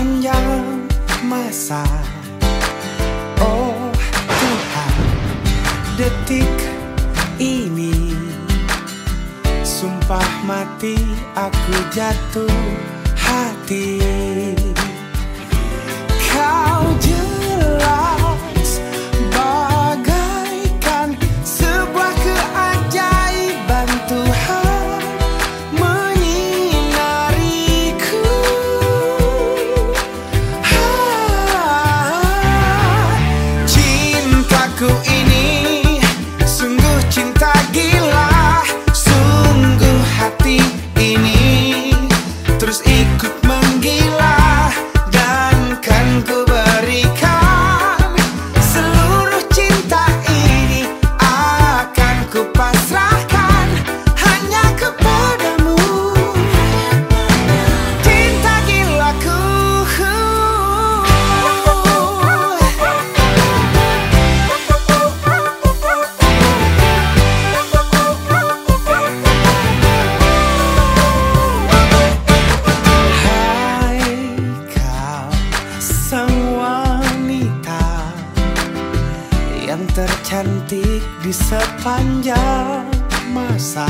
sepanjang masa. Oh Tuhan, detik ini sumpah mati aku jatuh hati. Kau jelas bagaikan sebuah keajaiban Tuhan menyinariku. Cintaku ini sungguh cinta gila, sungguh hati ini terus ikut menggila. Dan kan ku berikan seluruh cinta ini, akan ku pasrahkan hanya kepadamu. Cinta gilaku. Sang wanita yang tercantik di sepanjang masa.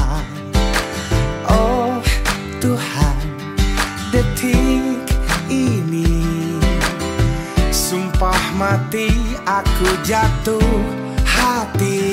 Oh Tuhan, detik ini sumpah mati aku jatuh hati.